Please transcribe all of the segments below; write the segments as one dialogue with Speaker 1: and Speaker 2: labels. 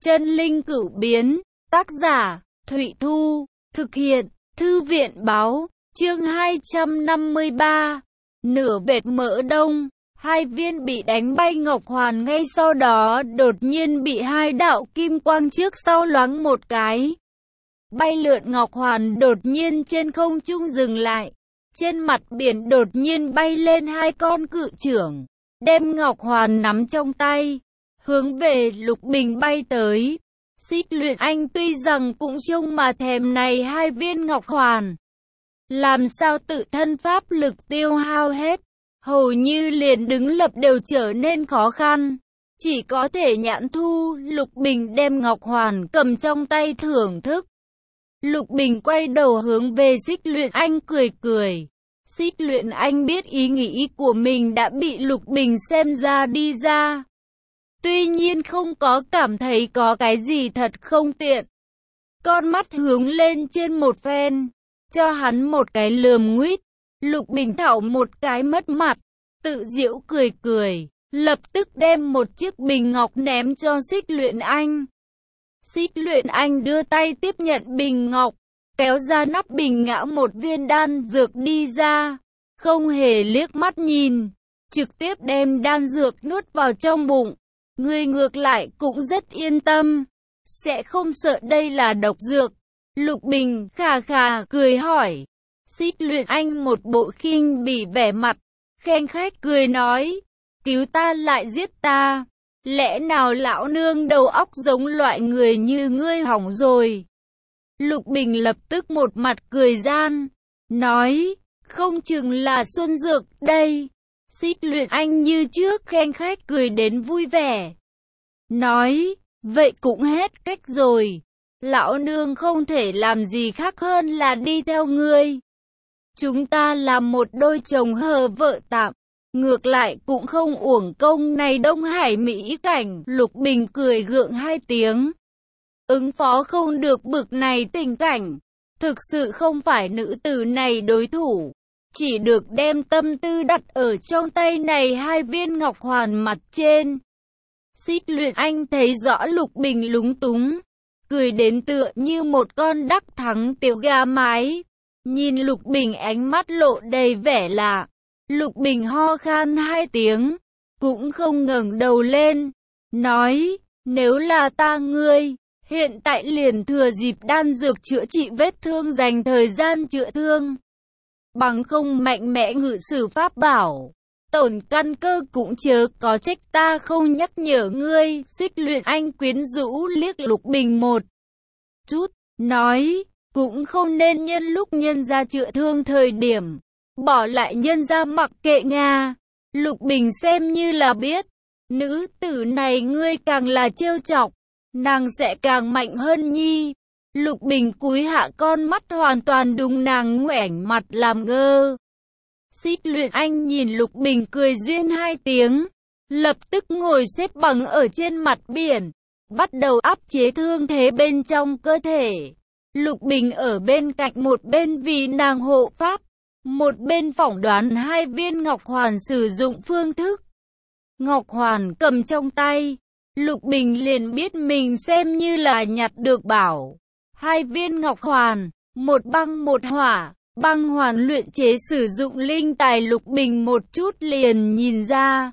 Speaker 1: Chân linh cửu biến, tác giả, Thụy Thu, thực hiện, Thư viện Báo, chương 253, nửa vệt mỡ đông, hai viên bị đánh bay ngọc hoàn ngay sau đó đột nhiên bị hai đạo kim quang trước sau loáng một cái. Bay lượn ngọc hoàn đột nhiên trên không trung dừng lại, trên mặt biển đột nhiên bay lên hai con cự chưởng, đem ngọc hoàn nắm trong tay, hướng về Lục Bình bay tới. Xích Luyện Anh tuy rằng cũng trông mà thèm này hai viên ngọc hoàn, làm sao tự thân pháp lực tiêu hao hết, hầu như liền đứng lập đều trở nên khó khăn, chỉ có thể nhãn thu. Lục Bình đem ngọc hoàn cầm trong tay thưởng thức. Lục Bình quay đầu hướng về Xích Luyện Anh cười cười. Xích Luyện Anh biết ý nghĩ của mình đã bị Lục Bình xem ra đi ra, tuy nhiên không có cảm thấy có cái gì thật không tiện. Con mắt hướng lên trên một phen, cho hắn một cái lườm nguýt. Lục Bình thảo một cái mất mặt, tự giễu cười cười, lập tức đem một chiếc bình ngọc ném cho Xích Luyện Anh. Xích Luyện Anh đưa tay tiếp nhận bình ngọc, kéo ra nắp bình ngã một viên đan dược đi ra, không hề liếc mắt nhìn, trực tiếp đem đan dược nuốt vào trong bụng. Người ngược lại cũng rất yên tâm, sẽ không sợ đây là độc dược. Lục Bình khà khà cười hỏi. Xích Luyện Anh một bộ khinh bỉ vẻ mặt, khen khách cười nói, cứu ta lại giết ta, lẽ nào lão nương đầu óc giống loại người như ngươi hỏng rồi. Lục Bình lập tức một mặt cười gian, nói, không chừng là xuân dược đây. Xích Luyện Anh như trước khen khách cười đến vui vẻ, nói, vậy cũng hết cách rồi, lão nương không thể làm gì khác hơn là đi theo ngươi. Chúng ta làm một đôi chồng hờ vợ tạm, ngược lại cũng không uổng công này Đông Hải mỹ cảnh. Lục Bình cười gượng hai tiếng, ứng phó không được bực này tình cảnh, thực sự không phải nữ tử này đối thủ, chỉ được đem tâm tư đặt ở trong tay này hai viên ngọc hoàn mặt trên. Xích Luyện Anh thấy rõ Lục Bình lúng túng, cười đến tựa như một con đắc thắng tiểu gà mái, nhìn Lục Bình ánh mắt lộ đầy vẻ lạ. Lục Bình ho khan hai tiếng, cũng không ngẩng đầu lên, nói, nếu là ta ngươi, hiện tại liền thừa dịp đan dược chữa trị vết thương dành thời gian chữa thương, bằng không mạnh mẽ ngự sử pháp bảo, tổn căn cơ cũng chớ có trách ta không nhắc nhở ngươi. Xích Luyện Anh quyến rũ liếc Lục Bình một chút, nói, cũng không nên nhân lúc nhân gia chữa thương thời điểm, bỏ lại nhân gia mặc kệ Nga. Lục Bình xem như là biết, nữ tử này ngươi càng là trêu chọc, nàng sẽ càng mạnh hơn nhi. Lục Bình cúi hạ con mắt hoàn toàn đúng nàng ngoảnh mặt làm ngơ. Xích Luyện Anh nhìn Lục Bình cười duyên hai tiếng, lập tức ngồi xếp bằng ở trên mặt biển, bắt đầu áp chế thương thế bên trong cơ thể. Lục Bình ở bên cạnh một bên vì nàng hộ pháp, một bên phỏng đoán hai viên ngọc hoàn sử dụng phương thức. Ngọc hoàn cầm trong tay, Lục Bình liền biết mình xem như là nhặt được bảo. Hai viên ngọc hoàn, một băng một hỏa, băng hoàn luyện chế sử dụng linh tài. Lục Bình một chút liền nhìn ra,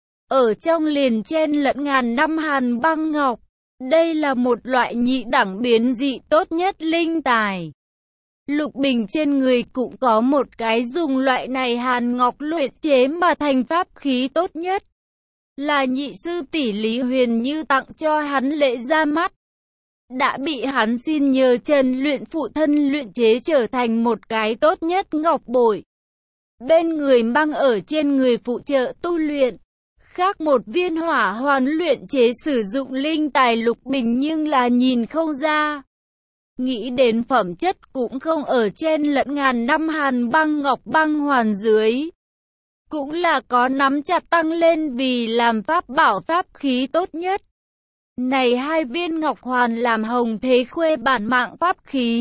Speaker 1: ở trong liền chen lẫn ngàn năm hàn băng ngọc, đây là một loại nhị đẳng biến dị tốt nhất linh tài. Lục Bình trên người cũng có một cái dùng loại này hàn ngọc luyện chế mà thành pháp khí tốt nhất, là nhị sư tỷ Lý Huyền Như tặng cho hắn lễ ra mắt, đã bị hắn xin nhờ Trần luyện phụ thân luyện chế trở thành một cái tốt nhất ngọc bội, bên người mang ở trên người phụ trợ tu luyện. Khác một viên hỏa hoàn luyện chế sử dụng linh tài. Lục Bình nhưng là nhìn không ra, nghĩ đến phẩm chất cũng không ở chen lẫn ngàn năm hàn băng ngọc băng hoàn dưới, cũng là có nắm chặt tăng lên vì làm pháp bảo pháp khí tốt nhất. Này hai viên ngọc hoàn làm Hồng Thế Khuê bản mạng pháp khí,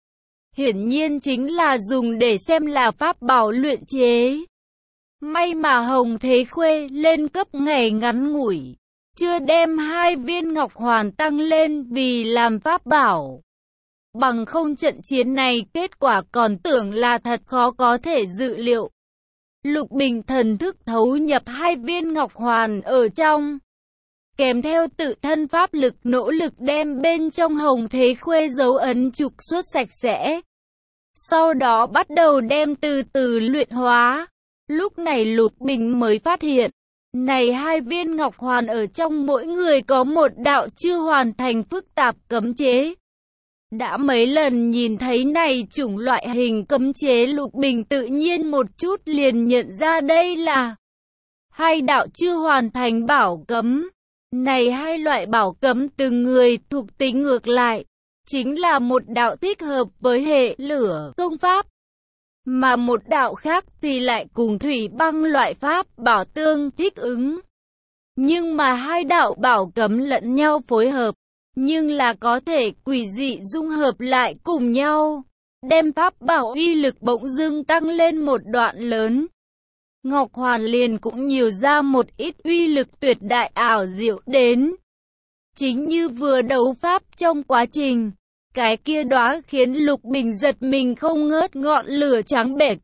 Speaker 1: hiển nhiên chính là dùng để xem là pháp bảo luyện chế. May mà Hồng Thế Khuê lên cấp ngày ngắn ngủi, chưa đem 2 viên ngọc hoàn tăng lên vì làm pháp bảo. Bằng không trận chiến này kết quả còn tưởng là thật khó có thể dự liệu. Lục Bình thần thức thấu nhập 2 viên ngọc hoàn ở trong, kèm theo tự thân pháp lực nỗ lực đem bên trong hồng thế khuê dấu ấn trục xuất sạch sẽ. Sau đó bắt đầu đem từ từ luyện hóa. Lúc này Lục Bình mới phát hiện, này 2 viên ngọc hoàn ở trong mỗi người có một đạo chưa hoàn thành phức tạp cấm chế. Đã mấy lần nhìn thấy này chủng loại hình cấm chế, Lục Bình tự nhiên một chút liền nhận ra đây là 2 đạo chưa hoàn thành bảo cấm. Này 2 loại bảo cấm từng người thuộc tính ngược lại, chính là một đạo thích hợp với hệ lửa công pháp, mà một đạo khác thì lại cùng thủy băng loại pháp bảo tương thích ứng. Nhưng mà 2 đạo bảo cấm lẫn nhau phối hợp, nhưng là có thể quỷ dị dung hợp lại cùng nhau, đem pháp bảo uy lực bỗng dưng tăng lên một đoạn lớn. Ngọc Hoàn liền cũng nhiều ra một ít uy lực tuyệt đại ảo diệu đến. Chính như vừa đấu pháp trong quá trình, cái kia đóa khiến Lục Bình giật mình không ngớt ngọn lửa trắng bệch.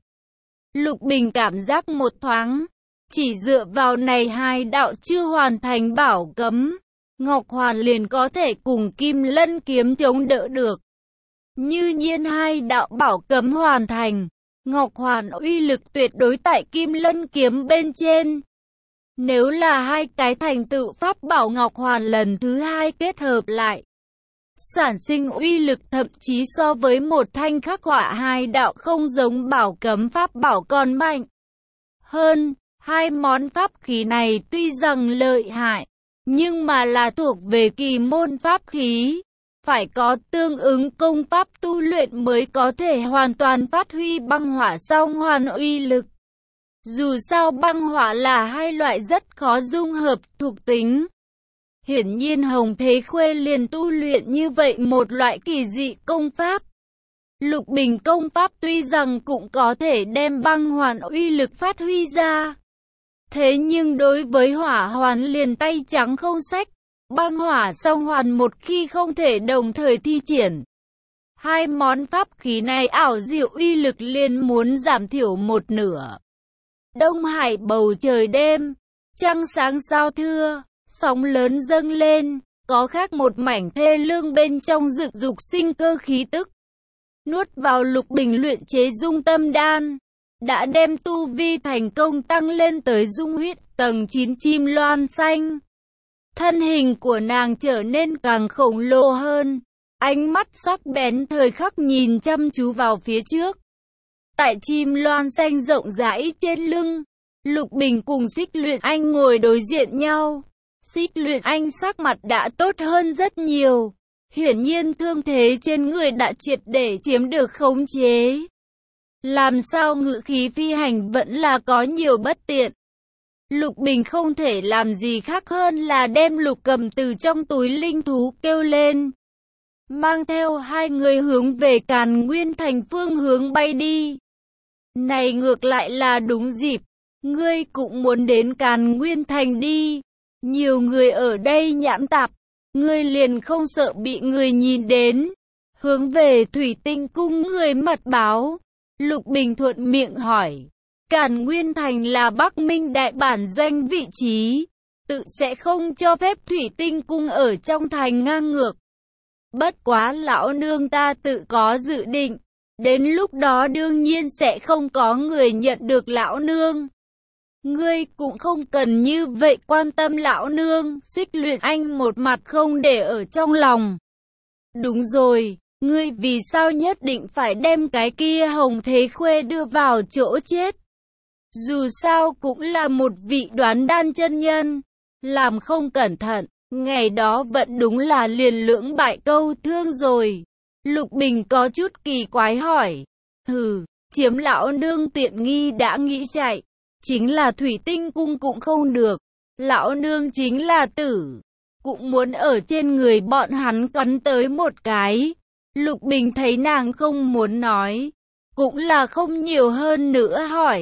Speaker 1: Lục Bình cảm giác một thoáng, chỉ dựa vào này 2 đạo chưa hoàn thành bảo cấm, Ngọc Hoàn liền có thể cùng Kim Lân kiếm chống đỡ được. Như nhiên 2 đạo bảo cấm hoàn thành, Ngọc Hoàn uy lực tuyệt đối tại Kim Lân kiếm bên trên. Nếu là 2 cái thành tựu pháp bảo Ngọc Hoàn lần thứ 2 kết hợp lại, sản sinh uy lực thậm chí so với một thanh khắc họa 2 đạo không giống bảo cấm pháp bảo còn mạnh hơn. 2 món pháp khí này tuy rằng lợi hại, nhưng mà là thuộc về kỳ môn pháp khí, phải có tương ứng công pháp tu luyện mới có thể hoàn toàn phát huy băng hỏa song hoàn uy lực. Dù sao băng hỏa là 2 loại rất khó dung hợp thuộc tính. Hiển nhiên Hồng Thế Khuê liền tu luyện như vậy một loại kỳ dị công pháp. Lục Bình công pháp tuy rằng cũng có thể đem băng hoàn uy lực phát huy ra, thế nhưng đối với hỏa hoàn liền tay trắng không xách. Băng hỏa song hoàn một khi không thể đồng thời thi triển, 2 món pháp khí này ảo diệu uy lực liền muốn giảm thiểu một nửa. Đông Hải bầu trời đêm, trăng sáng sao thưa, sóng lớn dâng lên, có khác một mảnh thê lương bên trong rực dục sinh cơ khí tức. Nuốt vào Lục Bình luyện chế dung tâm đan, đã đem tu vi thành công tăng lên tới dung huyết tầng 9 chim loan xanh. Thân hình của nàng trở nên càng khổng lồ hơn, ánh mắt sắc bén thời khắc nhìn chăm chú vào phía trước. Tại chim loan xanh rộng rãi trên lưng, Lục Bình cùng Xích Luyện Anh ngồi đối diện nhau. Xích Luyện Anh sắc mặt đã tốt hơn rất nhiều, hiển nhiên thương thế trên người đã triệt để chiếm được khống chế. Làm sao ngự khí phi hành vẫn là có nhiều bất tiện. Lục Bình không thể làm gì khác hơn là đem Lục Cầm từ trong túi linh thú kêu lên, mang theo 2 người hướng về Càn Nguyên Thành phương hướng bay đi. Này ngược lại là đúng dịp, ngươi cũng muốn đến Càn Nguyên Thành đi. Nhiều người ở đây nhãn tạp, ngươi liền không sợ bị người nhìn đến. Hướng về Thủy Tinh Cung người mật báo. Lục Bình thuận miệng hỏi. Càn Nguyên Thành là Bắc Minh đại bản doanh vị trí, tự sẽ không cho phép Thủy Tinh Cung ở trong thành ngang ngược. Bất quá lão nương ta tự có dự định, đến lúc đó đương nhiên sẽ không có người nhận được lão nương. Ngươi cũng không cần như vậy quan tâm lão nương. Xích Luyện Anh một mặt không để ở trong lòng. Đúng rồi, ngươi vì sao nhất định phải đem cái kia Hồng Thế Khuê đưa vào chỗ chết? Dù sao cũng là một vị đoán đan chân nhân, làm không cẩn thận, ngày đó vẫn đúng là liền lưỡng bại câu thương rồi. Lục Bình có chút kỳ quái hỏi. Hừ, chiếm lão nương tiện nghi đã nghĩ chạy, chính là Thủy Tinh Cung cũng không được. Lão nương chính là tử, cũng muốn ở trên người bọn hắn cắn tới một cái. Lục Bình thấy nàng không muốn nói, cũng là không nhiều hơn nữa hỏi.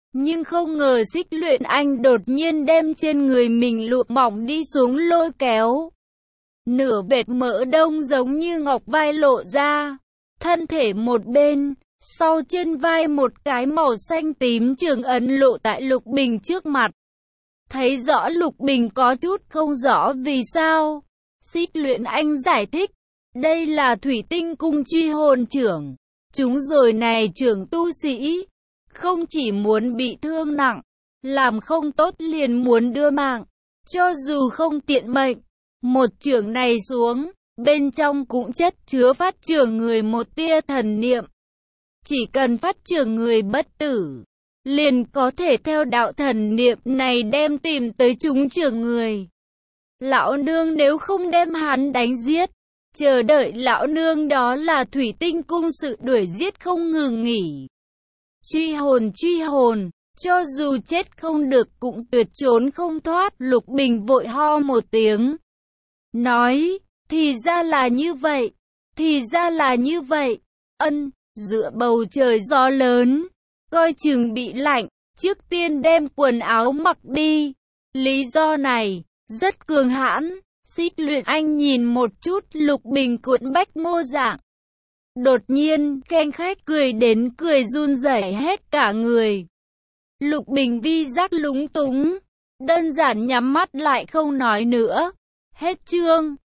Speaker 1: Nhưng không ngờ Xích Luyện Anh đột nhiên đem trên người mình lụa mỏng đi xuống lôi kéo. Nửa vệt mỡ đông giống như ngọc vai lộ ra, thân thể một bên, sau trên vai một cái màu xanh tím trường ấn lộ tại Lục Bình trước mặt. Thấy rõ Lục Bình có chút không rõ vì sao. Xích Luyện Anh giải thích, đây là thủy tinh cung truy hồn trưởng. Chúng rồi này trưởng tu sĩ, không chỉ muốn bị thương nặng, làm không tốt liền muốn đưa mạng, cho dù không tiện mệnh. Một chưởng này xuống, bên trong cũng chất chứa phát chưởng người một tia thần niệm. Chỉ cần phát chưởng người bất tử, liền có thể theo đạo thần niệm này đem tìm tới chúng chưởng người. Lão nương nếu không đem hắn đánh giết, chờ đợi lão nương đó là thủy tinh cung sự đuổi giết không ngừng nghỉ. Truy hồn, cho dù chết không được cũng tuyệt trốn không thoát. Lục Bình vội ho một tiếng, nói, thì ra là như vậy, thì ra là như vậy. Giữa bầu trời gió lớn, coi chừng bị lạnh, trước tiên đem quần áo mặc đi. Lý do này rất cường hãn. Xích Luyện Anh nhìn một chút Lục Bình cuộn bách mô dạng, đột nhiên khen khách cười đến cười run rẩy hết cả người. Lục Bình vi giác lúng túng, đơn giản nhắm mắt lại không nói nữa. Hết chương.